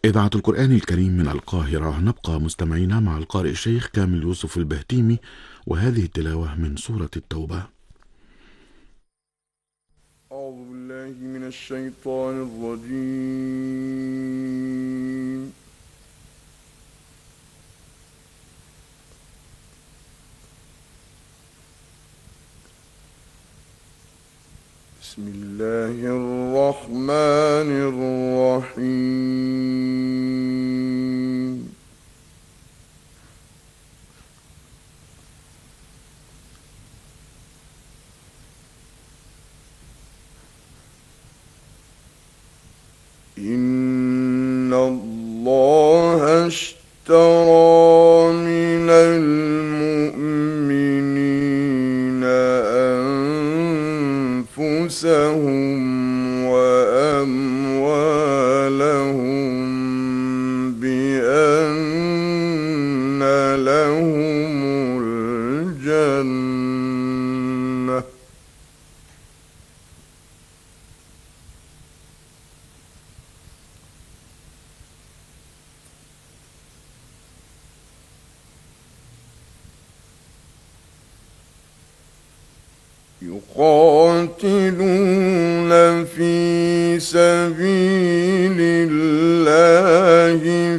إذاعة القرآن الكريم من القاهرة، نبقى مستمعين مع القارئ الشيخ كامل يوسف البهتيمي، وهذه التلاوة من سورة التوبة. أعوذ بالله من الشيطان الرجيم. بسم الله الرحمن الرحيم. إن الله اشترى من المؤمنين أنفسهم وأموالهم بأن لهم الجنة يقاتلون في سبيل الله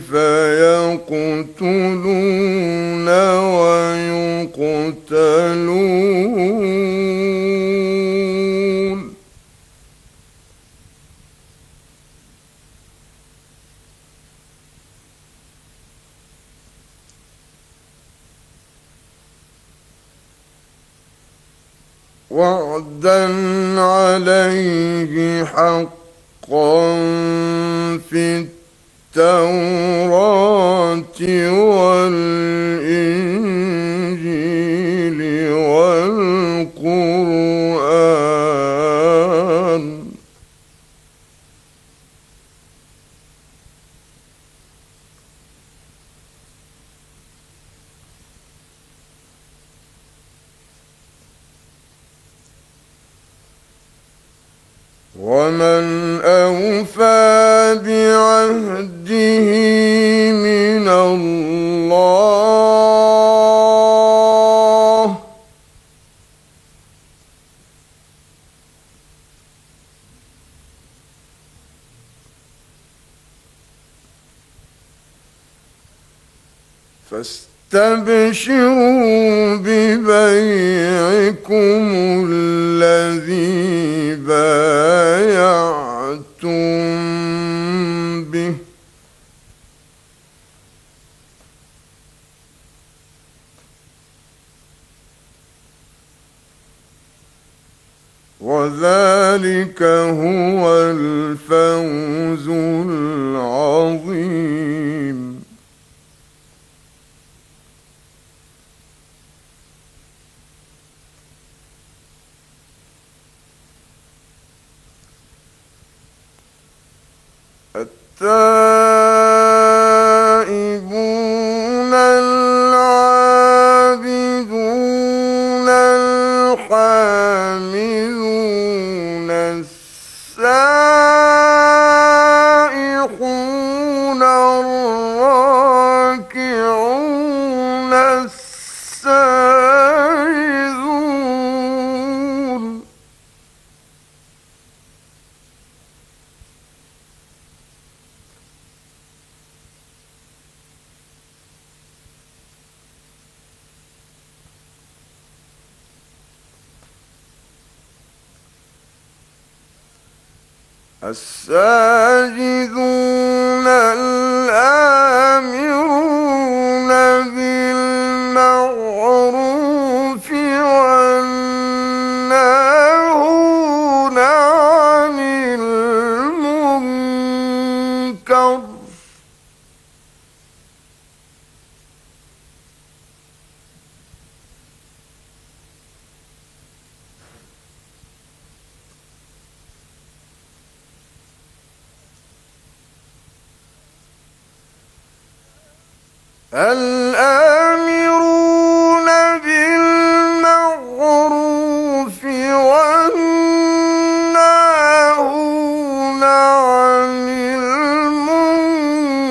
فيقتلون ويقتلون وعدا عليه حقا في التوراة والإنجيل والقرآن ومن أوفى بعهده من الله فاستبشروا ببيعكم الذي بايعتم به وذلك هو الفوز العظيم. التائبون العابدون الحامدون السائحون الراكعون الساجدون الساجدون الآمرون بالمعروف والناهون عن المنكر الآمرون بالمعروف والناهون عن المنكر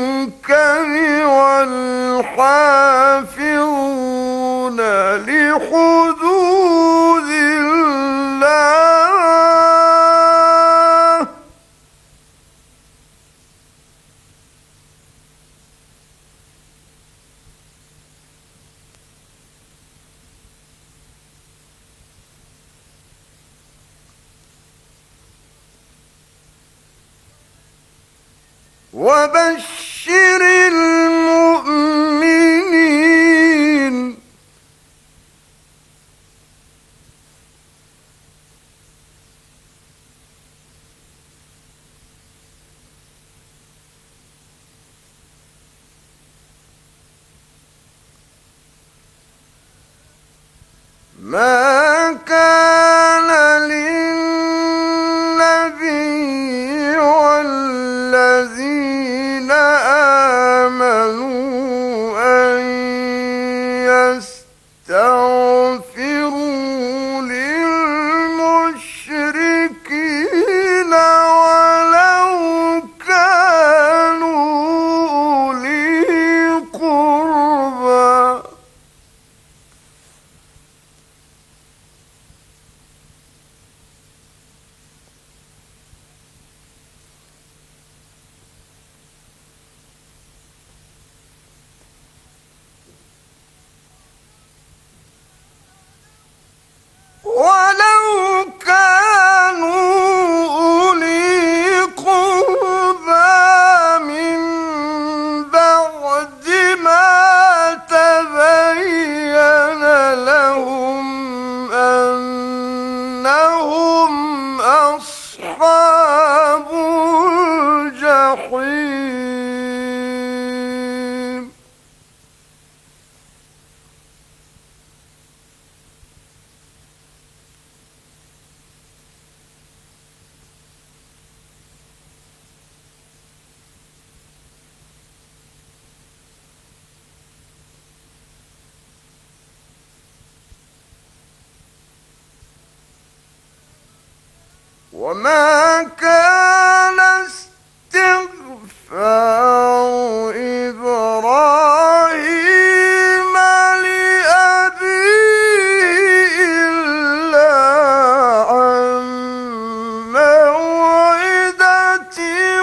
وبشر المؤمنين ما كان للنبي والذين آمنوا أن يستغفروا للمشركين ولو كانوا أولي قربى من بعد ما تبين لهم أنهم أصحاب الجحيم وما كان استغفار إبراهيم لأبيه إلا عن موعدة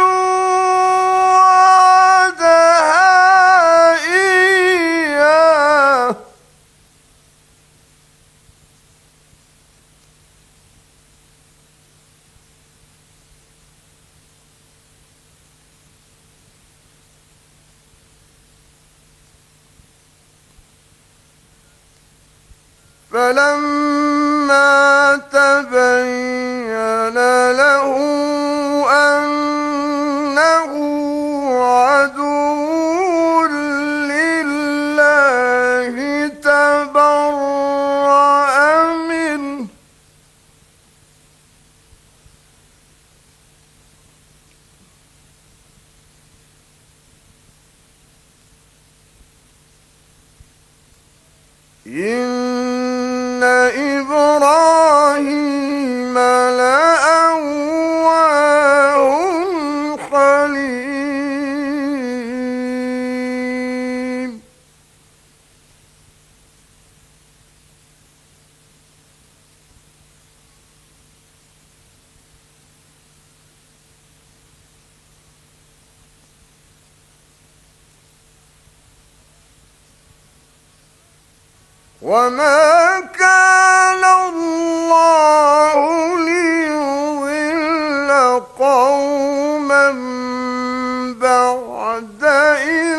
وعدها إياه فلما تبين له أنه عدو لله تبرأ منه إن إبراهيم لأواه حليم وما كان الله ليضل قوما بعد إذ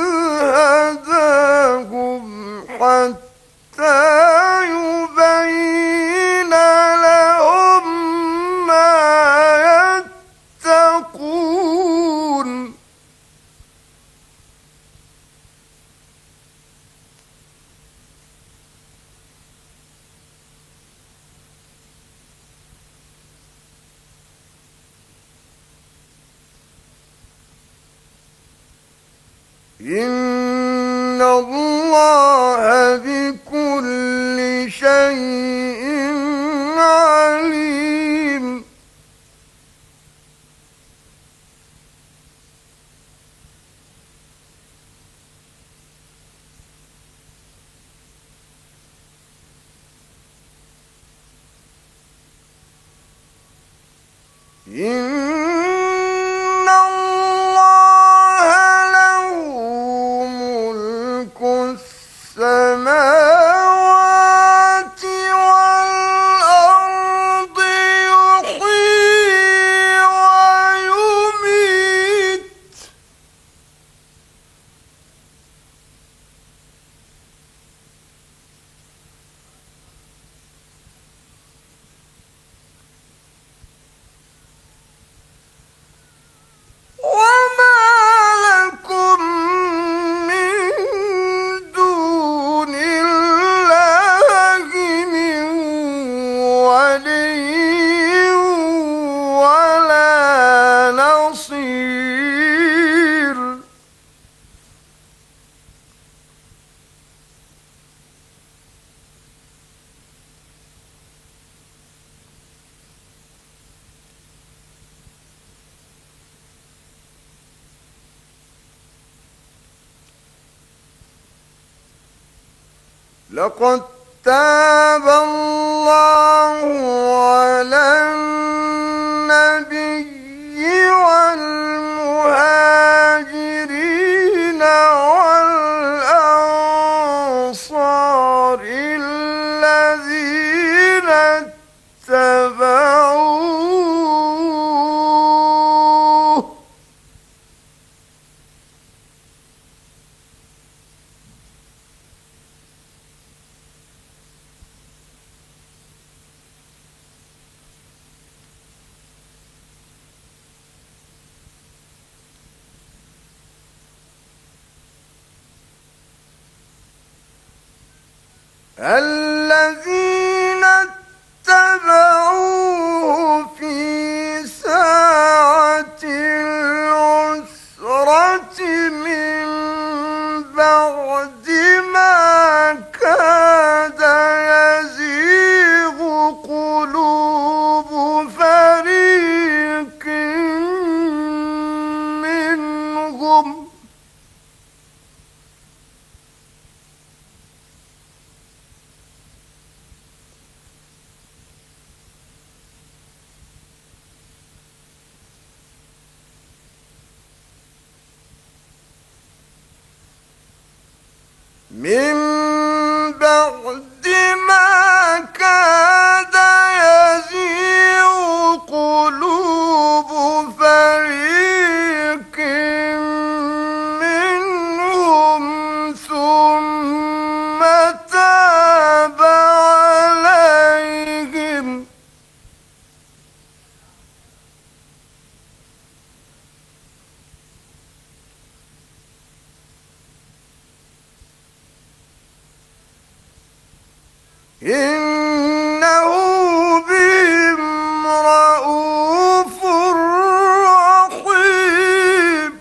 هداهم حتى يبين لهم ما يتقون إن الله بكل شيء عليم إن الله له ملك السماوات والأرض يحيي ويميت لقد تاب الله على النبي والمهاجرين والأنصار الذين اتبعوه الذين اتبعوه في ساعة العسرة من بعد ما كاد يزيغ قلوب فريق منهم بعد ما كاد يزيغ قلوب فريق منهم ثم تاب عليهم إنه بهم رءوف رحيم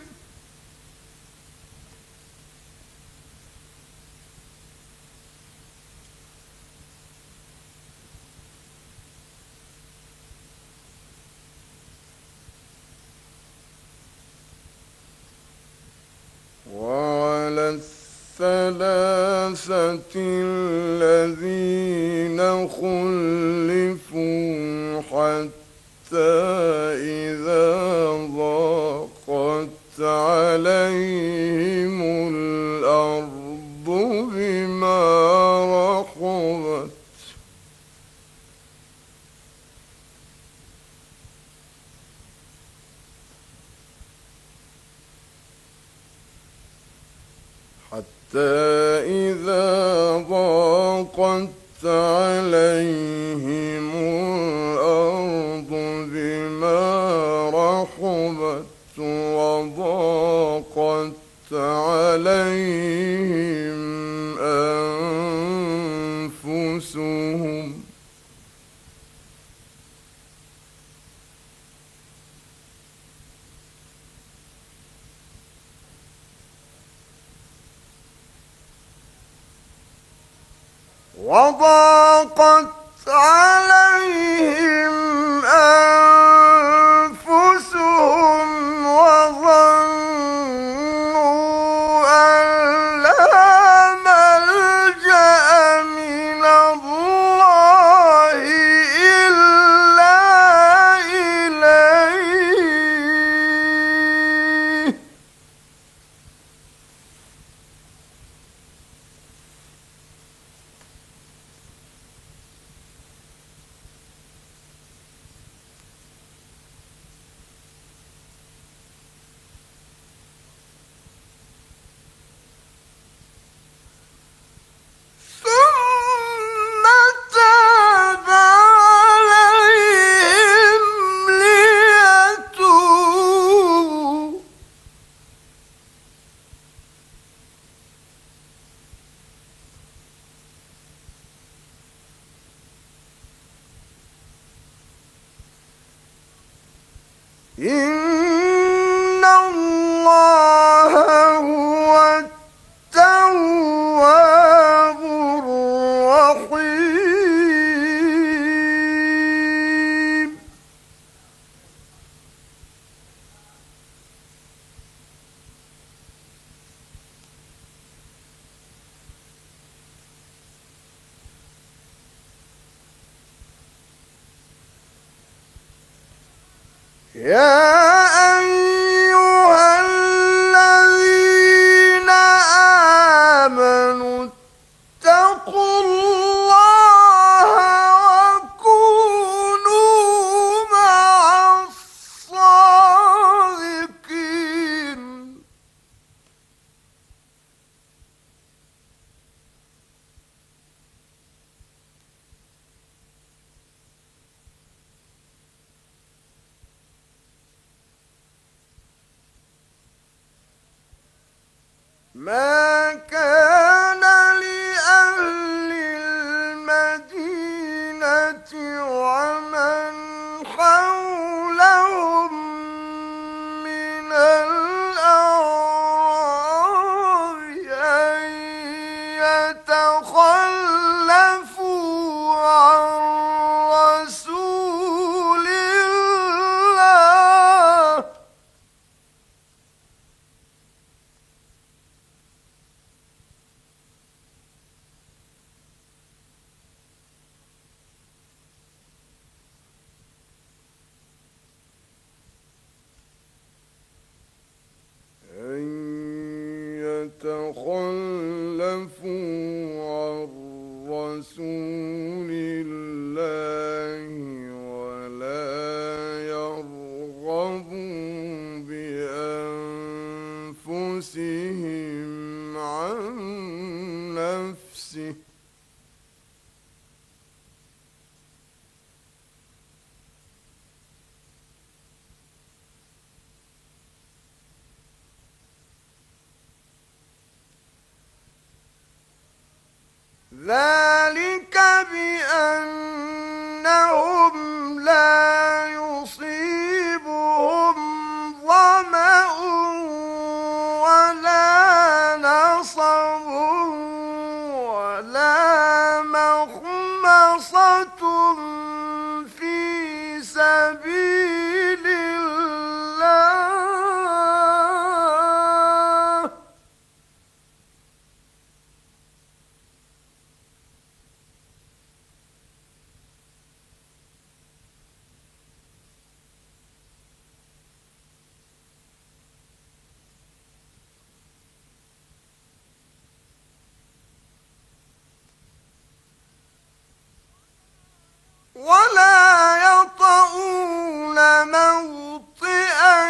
وعلى الثلاثة الذين خلفوا حتى إذا ضاقت عليهم الأرض بما رحبت إذا ضاقت عليهم الأرض بما رحبت وضاقت عليهم أنفسهم وضاقت عليهم أنفسهم وظنوا أن لا ملجأ من الله إلا إليه ثم تاب عليهم ليتوبوا إن الله هو التواب الرحيم يا أيها الذين آمنوا اتقوا الله وكونوا مع الصادقين. ما كان لأهل المدينة ومن حولهم من الأعراب أن يتخلفوا عن رسول الله ولا يرغبوا بأنفسهم عن نفسه ذلك بأنهم لا يصيبهم ظمأ ولا نصب ولا مخمصة في سبيل الله ولا يطؤون موطئا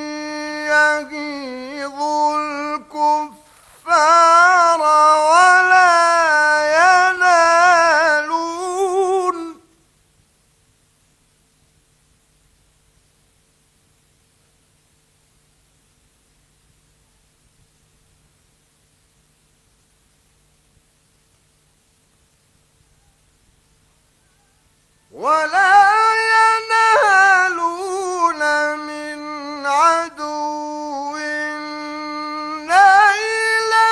يغيظ الكفار ولا ينالون من عدو نيلا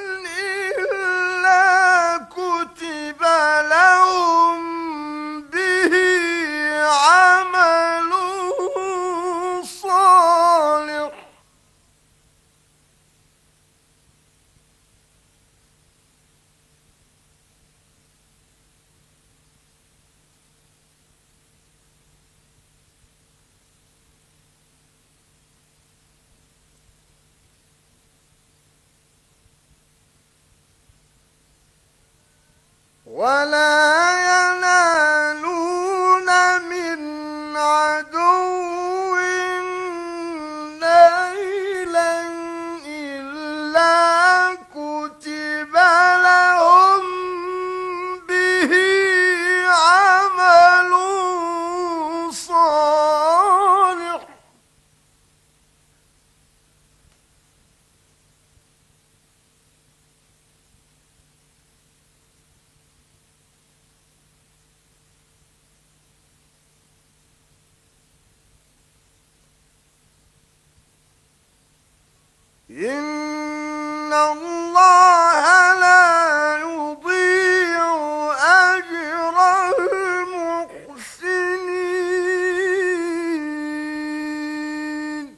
إلا كتب لهم به عمل صالح ولا ينالون من عدو نيلا إلا كتب لهم به عمل صالح إن الله لا يضيع أجر المحسنين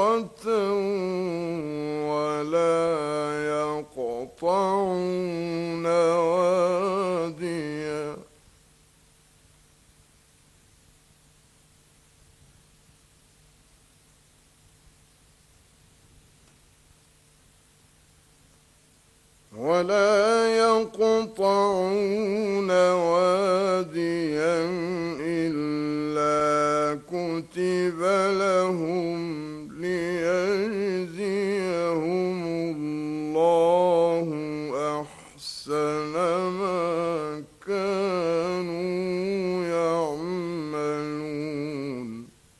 ولا يقطعون واديا إلا كتب لهم ليجزيهم الله أحسن ما كانوا يعملون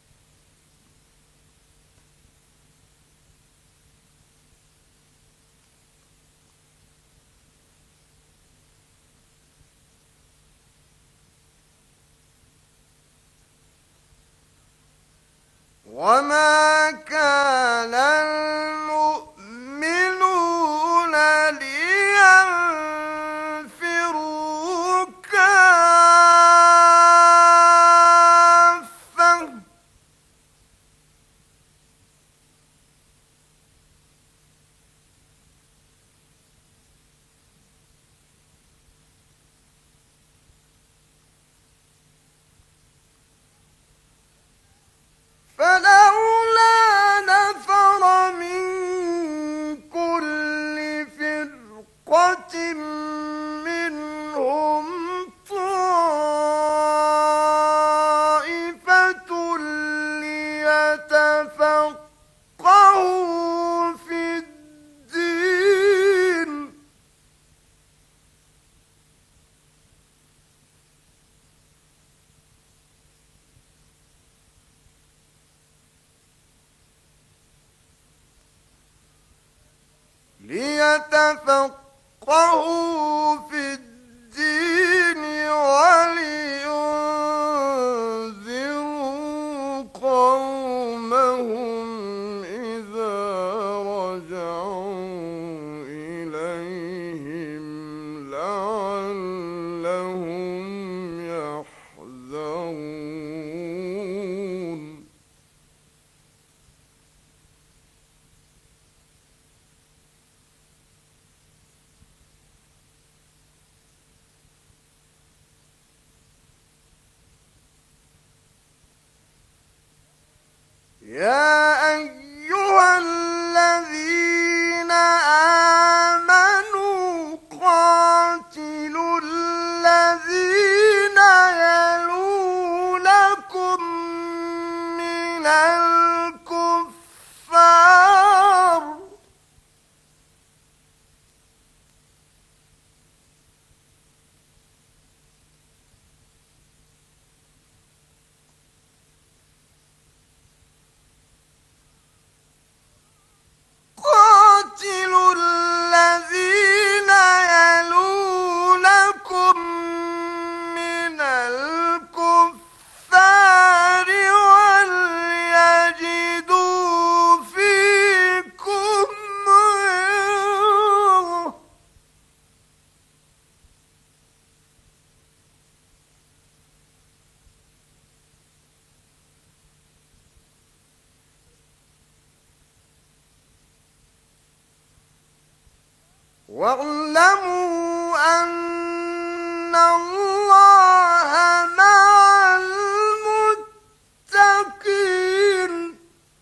وما كان المؤمنون لينفروا كافة فلولا نفر من كل فرقة منهم طائفة ليتفقهوا في الدين ولينذروا قومهم إذا رجعوا إليهم لعلهم يحذرون يا أيها الذين آمنوا قاتلوا الذين يلونكم من الكفار وليجدوا فيكم غيظة واعلموا أن الله مع المتقين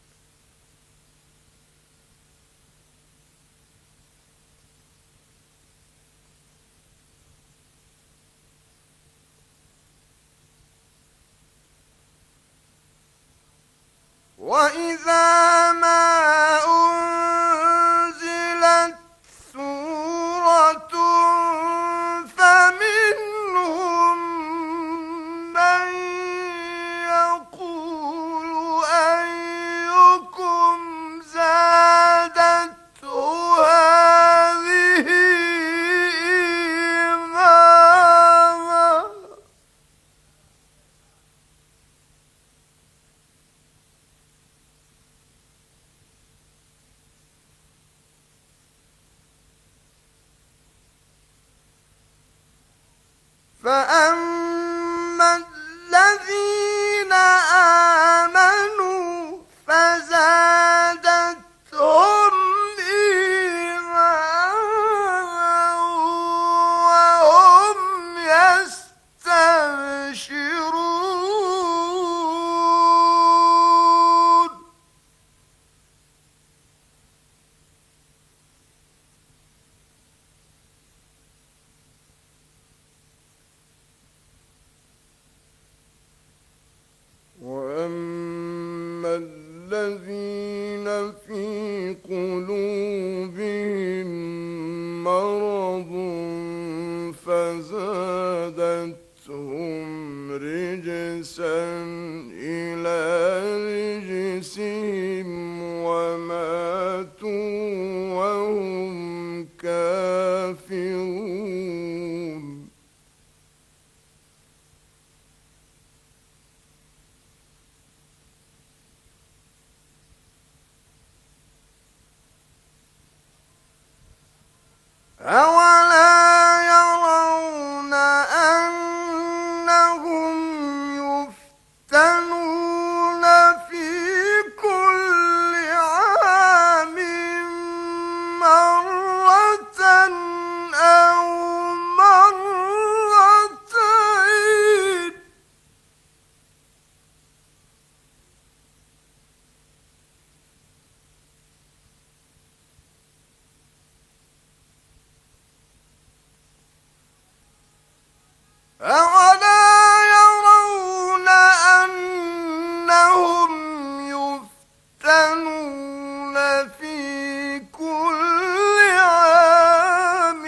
وإذا ما أنزلت سورة فمنهم من يقول أيكم زادته هذه إيمانا فأما الذين آمنوا فزادتهم وهم كافرون أولا يرون أنهم يفتنون في كل عام مرة أو مرتين أولا يرون أنهم يفتنون في كل عام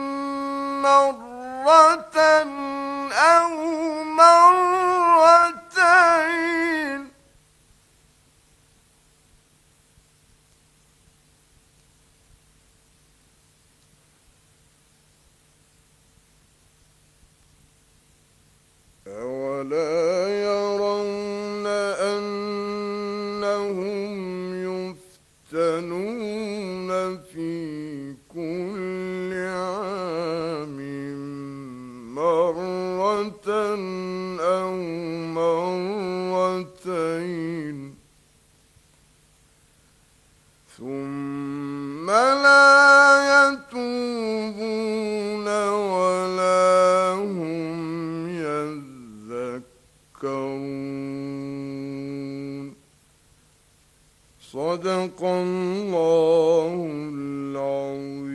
مرة أو مرتين أولا يرون أنهم يفتنون في كل عام مرة أو مرتين ثم لا يتوبون ولا هم يذكرون صدق الله العظيم.